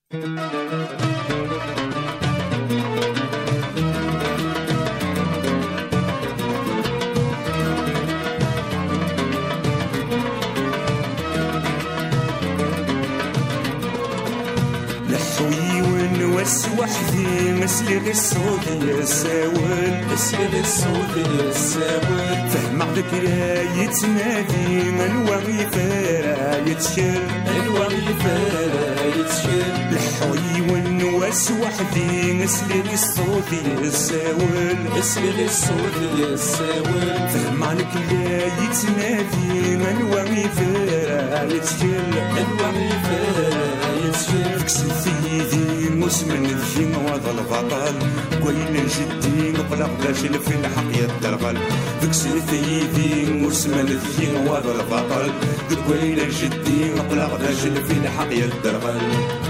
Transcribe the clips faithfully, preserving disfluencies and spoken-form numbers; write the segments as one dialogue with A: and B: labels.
A: لحوي ونوس وحدي مسلي الصوت يساول
B: مسلي الصوت يساول
A: فهم ذكرى يتنادي من وغيفة يتشل
B: الوغي فارا يتشل
A: لحوي ونوس وحدي مسلي الصوت يساول
B: مسلي الصوت يساول
A: فهم ذكرى يتنادي من وغيفة يتشل
B: الوغي فارا يتشل
A: سيدي مسمن الجن وهذا البطل قوينا جدي نقلق داخل في الحق يدرغل ذك سيدي مسمن الجن وهذا البطل قوينا جدي نقلق داخل في الحق يدرغل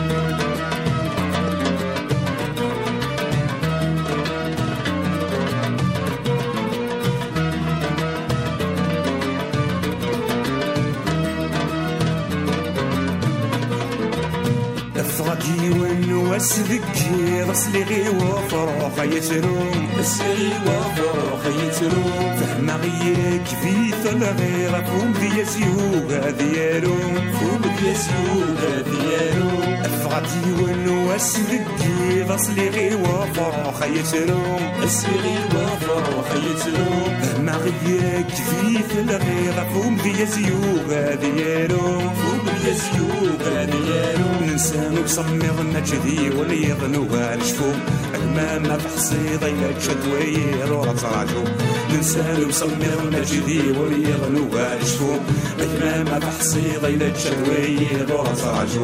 A: فغدي ونواس ذكي رسلي غي وفروخ يتروم
B: مسلي وفروخ يتروم
A: فهم غيك في ثلغي فوق ديا سيوغا ديالهم
B: فوق ديا سيوغا ديالهم
A: فغدي ونواس ذكي رسلي غي وفروخ يتروم
B: مسلي وفروخ يتروم
A: فهم غيك في ثلغي فوق ديا سيوغا ديالهم
B: فوق ديا سيوغا ديالهم
A: نسانو بصمغ النجدي واللي يظنوها نشفو الماما تحصيد إلا تشدوير ورا تراجو نسانو بصمغ النجدي واللي يظنوها نشفو الماما تحصيد إلا تشدوير ورا تراجو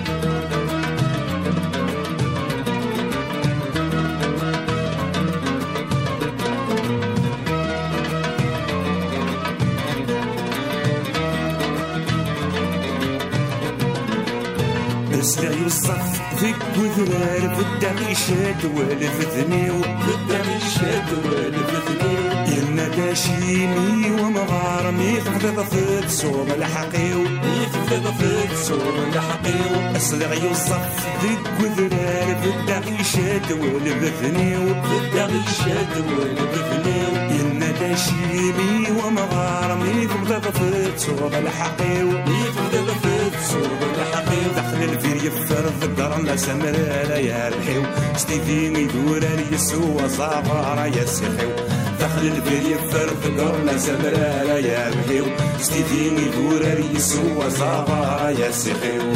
A: سلاي الصف ذيك وذرار بالدغي شاد والفذنيو
B: بالدغي شاد والفذنيو
A: يلنا داشيني ومغارمي تفضل في الصوم الحقيو
B: يتفضل في الصوم الحقيو
A: سلاي الصف ذيك وذرار بالدغي شاد والفذنيو
B: بالدغي شاد والفذنيو
A: يلنا داشيني ومغارمي تفضل في الصوم الحقيو
B: يتفضل في الصوم الحقيو
A: دخل الفير يفر ذكرنا سمرا يا الحيو ستيفين يدور يسوى صابر يا سيخيو دخل الفير يفر ذكرنا سمرا يا الحيو ستيفين يدور يسوى صابر يا سيخيو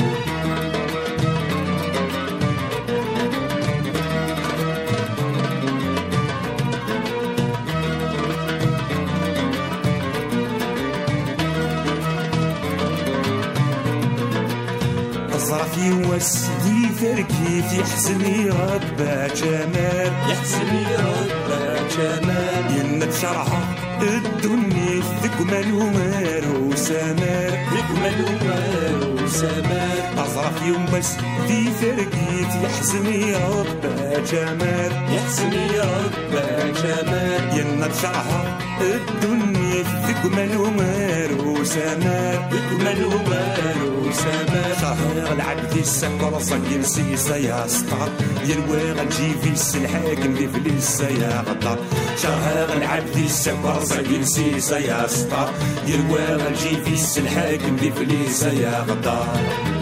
A: صرفي وسدي تركيت يحسني ربا جمال
B: يحسني ربا جمال
A: ينك شرحة الدنيا ذكمل ومار وسمار
B: ذكمل ومار وسمار
A: أصرف يوم بس دي تركيت يحسني ربا جمال
B: يحسني ربا جمال
A: ينك شرحة الدنيا ذكمل ومار وسمار
B: ذكمل ومار وسمار
A: شهر العبد السكر صقيل سيسا يا سطر ينوي غنجي في السلحاكم دي فليسا يا غدار شهر العبد السكر صقيل سيسا يا سطر ينوي غنجي في السلحاكم دي فليسا يا غدار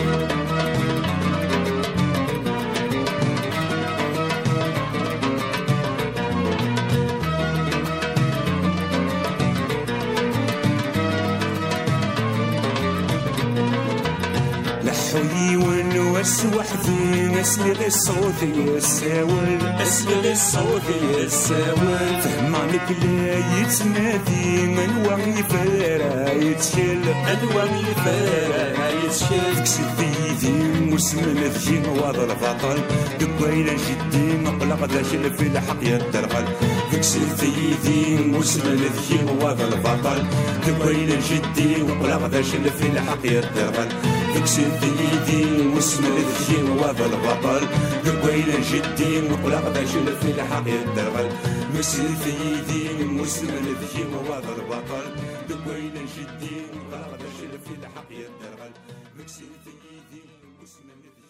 A: لحوي ونوس وحدي نسلي الصوت يساول
B: اسلي الصوت يساول
A: فهمانك لا يتنادي من وغي فارا يتشل
B: الوغي فارا يتشل
A: كسيدي مسمن ذكي وهذا البطل قبيله جدي مقلق داخل في الحق يدرغل كسيدي مسمن ذكي وهذا البطل قبيله جدي مقلق داخل في الحق يدرغل سيدي مسمن ذكي وهذا البطل قبيله جدي مقلق داخل في الحق يدرغل سيدي مسمن ذكي وهذا البطل قبيله جدي مقلق داخل في الحق يدرغل سيدي مسمن